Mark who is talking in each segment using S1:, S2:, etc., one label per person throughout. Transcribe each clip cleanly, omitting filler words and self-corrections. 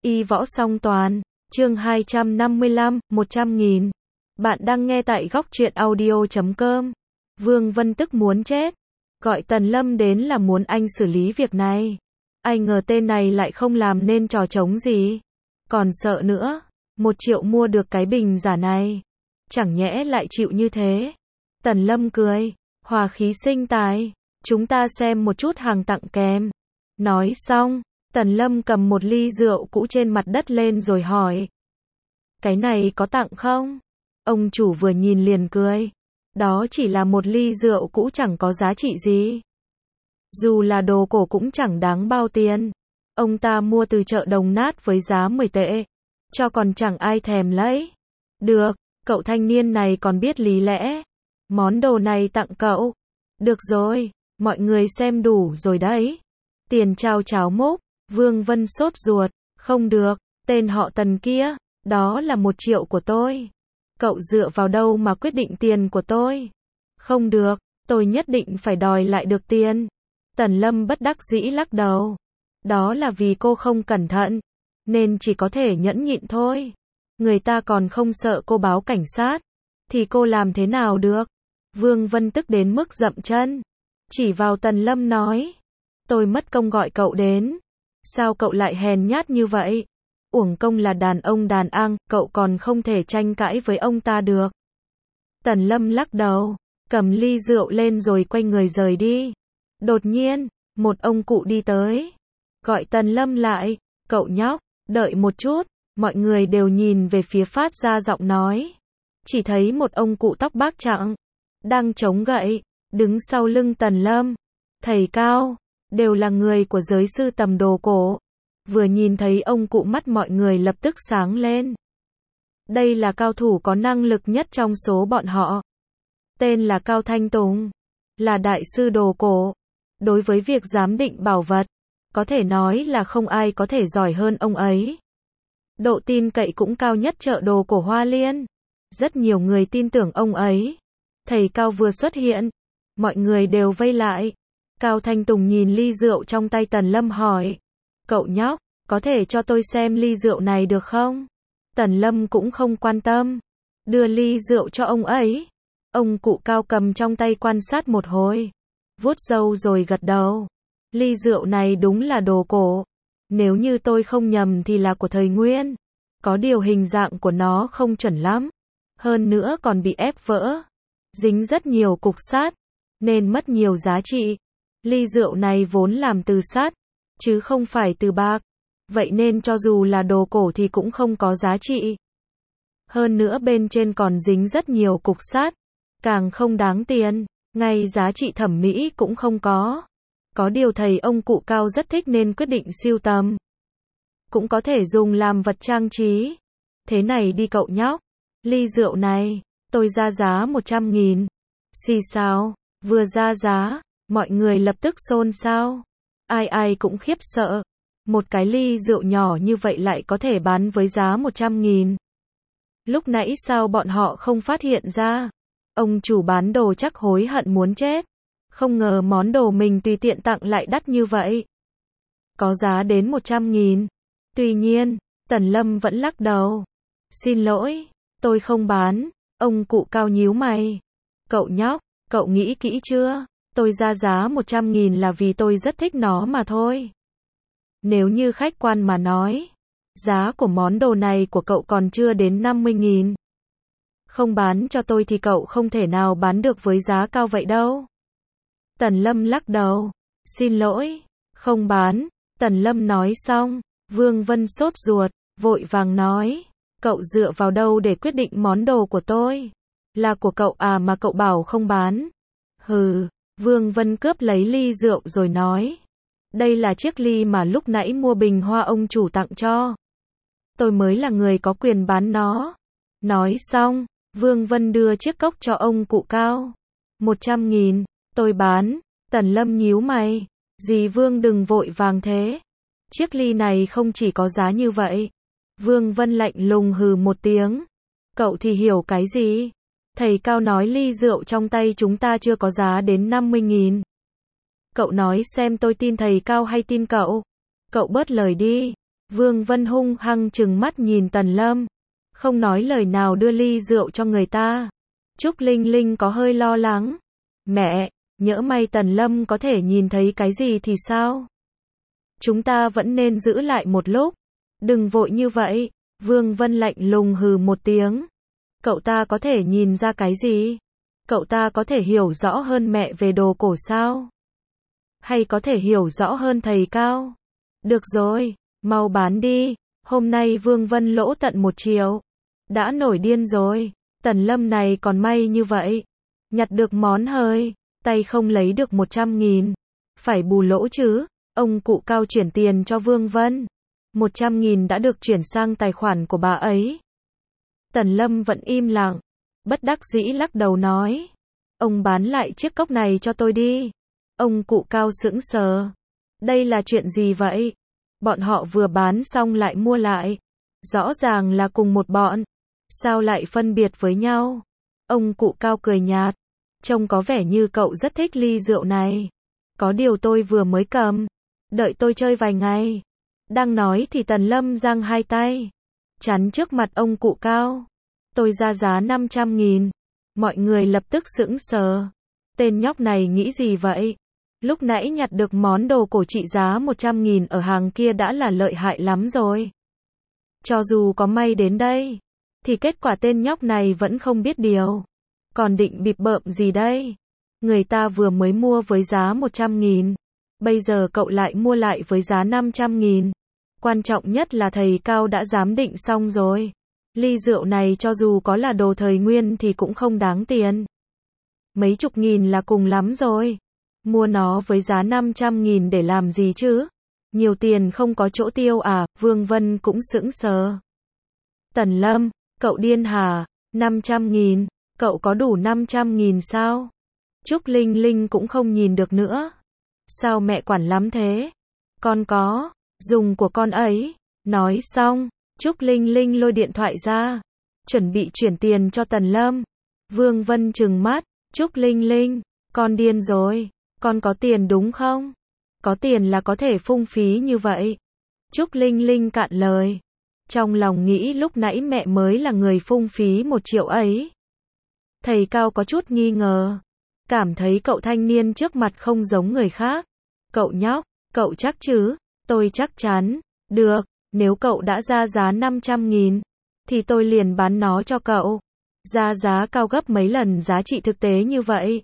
S1: Y võ song toàn, chương 255, 100.000. Bạn đang nghe tại góc truyện audio.com. Vương Vân tức muốn chết. Gọi Tần Lâm đến là muốn anh xử lý việc này. Ai ngờ tên này lại không làm nên trò trống gì. Còn sợ nữa. 1 triệu mua được cái bình giả này. Chẳng nhẽ lại chịu như thế. Tần Lâm cười. Hòa khí sinh tài. Chúng ta xem một chút hàng tặng kèm. Nói xong, Tần Lâm cầm một ly rượu cũ trên mặt đất lên rồi hỏi. Cái này có tặng không? Ông chủ vừa nhìn liền cười. Đó chỉ là một ly rượu cũ chẳng có giá trị gì. Dù là đồ cổ cũng chẳng đáng bao tiền. Ông ta mua từ chợ Đồng Nát với giá 10 tệ. Cho còn chẳng ai thèm lấy. Được, cậu thanh niên này còn biết lý lẽ. Món đồ này tặng cậu. Được rồi, mọi người xem đủ rồi đấy. Tiền trao cháo múc. Vương Vân sốt ruột. Không được, tên họ Tần kia, đó là 1 triệu của tôi. Cậu dựa vào đâu mà quyết định tiền của tôi? Không được, tôi nhất định phải đòi lại được tiền. Tần Lâm bất đắc dĩ lắc đầu. Đó là vì cô không cẩn thận, nên chỉ có thể nhẫn nhịn thôi. Người ta còn không sợ cô báo cảnh sát, thì cô làm thế nào được? Vương Vân tức đến mức dậm chân. Chỉ vào Tần Lâm nói. Tôi mất công gọi cậu đến. Sao cậu lại hèn nhát như vậy? Uổng công là đàn ông đàn ang, cậu còn không thể tranh cãi với ông ta được. Tần Lâm lắc đầu, cầm ly rượu lên rồi quay người rời đi. Đột nhiên, một ông cụ đi tới. Gọi Tần Lâm lại, cậu nhóc, đợi một chút. Mọi người đều nhìn về phía phát ra giọng nói. Chỉ thấy một ông cụ tóc bạc trắng, đang chống gậy, đứng sau lưng Tần Lâm. Thầy cao, đều là người của giới sưu tầm đồ cổ. Vừa nhìn thấy ông cụ mắt mọi người lập tức sáng lên. Đây là cao thủ có năng lực nhất trong số bọn họ. Tên là Cao Thanh Tùng. Là đại sư đồ cổ. Đối với việc giám định bảo vật, có thể nói là không ai có thể giỏi hơn ông ấy. Độ tin cậy cũng cao nhất chợ đồ cổ Hoa Liên. Rất nhiều người tin tưởng ông ấy. Thầy Cao vừa xuất hiện, mọi người đều vây lại. Cao Thanh Tùng nhìn ly rượu trong tay Tần Lâm hỏi. Cậu nhóc, có thể cho tôi xem ly rượu này được không? Tần Lâm cũng không quan tâm. Đưa ly rượu cho ông ấy. Ông cụ Cao cầm trong tay quan sát một hồi. Vuốt râu rồi gật đầu. Ly rượu này đúng là đồ cổ. Nếu như tôi không nhầm thì là của thời Nguyên. Có điều hình dạng của nó không chuẩn lắm. Hơn nữa còn bị ép vỡ. Dính rất nhiều cục sắt, nên mất nhiều giá trị. Ly rượu này vốn làm từ sắt, chứ không phải từ bạc. Vậy nên cho dù là đồ cổ thì cũng không có giá trị. Hơn nữa bên trên còn dính rất nhiều cục sắt, càng không đáng tiền, ngay giá trị thẩm mỹ cũng không có. Có điều thầy ông cụ Cao rất thích nên quyết định sưu tầm. Cũng có thể dùng làm vật trang trí. Thế này đi cậu nhóc, ly rượu này, tôi ra giá 100.000. Xì xào, vừa ra giá, mọi người lập tức xôn xao. Ai ai cũng khiếp sợ. Một cái ly rượu nhỏ như vậy lại có thể bán với giá 100.000. Lúc nãy sao bọn họ không phát hiện ra? Ông chủ bán đồ chắc hối hận muốn chết. Không ngờ món đồ mình tùy tiện tặng lại đắt như vậy. Có giá đến 100.000. Tuy nhiên, Tần Lâm vẫn lắc đầu. Xin lỗi, tôi không bán. Ông cụ Cao nhíu mày. Cậu nhóc, cậu nghĩ kỹ chưa? Tôi ra giá 100.000 là vì tôi rất thích nó mà thôi. Nếu như khách quan mà nói, giá của món đồ này của cậu còn chưa đến 50.000. Không bán cho tôi thì cậu không thể nào bán được với giá cao vậy đâu. Tần Lâm lắc đầu. Xin lỗi, không bán. Tần Lâm nói xong, Vương Vân sốt ruột, vội vàng nói. Cậu dựa vào đâu để quyết định món đồ của tôi? Là của cậu à mà cậu bảo không bán? Hừ. Vương Vân cướp lấy ly rượu rồi nói. Đây là chiếc ly mà lúc nãy mua bình hoa ông chủ tặng cho. Tôi mới là người có quyền bán nó. Nói xong, Vương Vân đưa chiếc cốc cho ông cụ Cao. 100.000, tôi bán. Tần Lâm nhíu mày. Dì Vương đừng vội vàng thế. Chiếc ly này không chỉ có giá như vậy. Vương Vân lạnh lùng hừ một tiếng. Cậu thì hiểu cái gì? Thầy Cao nói ly rượu trong tay chúng ta chưa có giá đến 50.000. Cậu nói xem tôi tin thầy Cao hay tin cậu? Cậu bớt lời đi. Vương Vân hung hăng trừng mắt nhìn Tần Lâm, không nói lời nào đưa ly rượu cho người ta. Trúc Linh Linh có hơi lo lắng. Mẹ, nhỡ may Tần Lâm có thể nhìn thấy cái gì thì sao? Chúng ta vẫn nên giữ lại một lúc. Đừng vội như vậy. Vương Vân lạnh lùng hừ một tiếng. Cậu ta có thể nhìn ra cái gì? Cậu ta có thể hiểu rõ hơn mẹ về đồ cổ sao? Hay có thể hiểu rõ hơn thầy Cao? Được rồi, mau bán đi. Hôm nay Vương Vân lỗ tận 1 triệu. Đã nổi điên rồi. Tần Lâm này còn may như vậy. Nhặt được món hời, tay không lấy được 100.000. Phải bù lỗ chứ. Ông cụ Cao chuyển tiền cho Vương Vân. 100.000 đã được chuyển sang tài khoản của bà ấy. Tần Lâm vẫn im lặng. Bất đắc dĩ lắc đầu nói. Ông bán lại chiếc cốc này cho tôi đi. Ông cụ Cao sững sờ. Đây là chuyện gì vậy? Bọn họ vừa bán xong lại mua lại. Rõ ràng là cùng một bọn. Sao lại phân biệt với nhau? Ông cụ Cao cười nhạt. Trông có vẻ như cậu rất thích ly rượu này. Có điều tôi vừa mới cầm. Đợi tôi chơi vài ngày. Đang nói thì Tần Lâm giang hai tay. Chắn trước mặt ông cụ Cao. Tôi ra giá 500.000. Mọi người lập tức sững sờ. Tên nhóc này nghĩ gì vậy? Lúc nãy nhặt được món đồ cổ trị giá 100.000 ở hàng kia đã là lợi hại lắm rồi. Cho dù có may đến đây, thì kết quả tên nhóc này vẫn không biết điều. Còn định bịp bợm gì đây? Người ta vừa mới mua với giá 100.000. Bây giờ cậu lại mua lại với giá 500.000. Quan trọng nhất là thầy Cao đã giám định xong rồi. Ly rượu này cho dù có là đồ thời nguyên thì cũng không đáng tiền. Mấy chục nghìn là cùng lắm rồi. Mua nó với giá 500.000 để làm gì chứ? Nhiều tiền không có chỗ tiêu à? Vương Vân cũng sững sờ. Tần Lâm, cậu điên hả? 500.000, cậu có đủ 500.000 sao? Trúc Linh Linh cũng không nhìn được nữa. Sao mẹ quản lắm thế? Con có, dùng của con ấy. Nói xong, Trúc Linh Linh lôi điện thoại ra, chuẩn bị chuyển tiền cho Tần Lâm. Vương Vân trừng mắt, Trúc Linh Linh, con điên rồi, con có tiền đúng không? Có tiền là có thể phung phí như vậy. Trúc Linh Linh cạn lời. Trong lòng nghĩ lúc nãy mẹ mới là người phung phí 1 triệu ấy. Thầy Cao có chút nghi ngờ. Cảm thấy cậu thanh niên trước mặt không giống người khác. Cậu nhóc, cậu chắc chứ? Tôi chắc chắn. Được, nếu cậu đã ra giá 500.000, thì tôi liền bán nó cho cậu. Ra giá cao gấp mấy lần giá trị thực tế như vậy.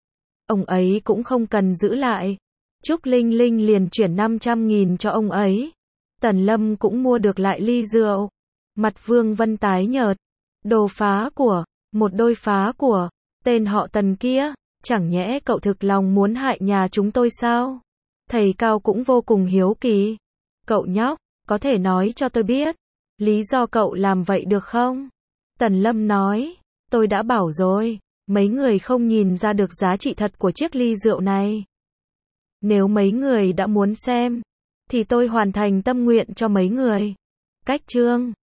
S1: Ông ấy cũng không cần giữ lại. Trúc Linh Linh liền chuyển 500.000 cho ông ấy. Tần Lâm cũng mua được lại ly rượu. Mặt Vương Vân tái nhợt. Đồ phá của, một đôi phá của, tên họ Tần kia, chẳng nhẽ cậu thực lòng muốn hại nhà chúng tôi sao? Thầy Cao cũng vô cùng hiếu kỳ. Cậu nhóc, có thể nói cho tôi biết, lý do cậu làm vậy được không? Tần Lâm nói, tôi đã bảo rồi, mấy người không nhìn ra được giá trị thật của chiếc ly rượu này. Nếu mấy người đã muốn xem, thì tôi hoàn thành tâm nguyện cho mấy người. Cách chương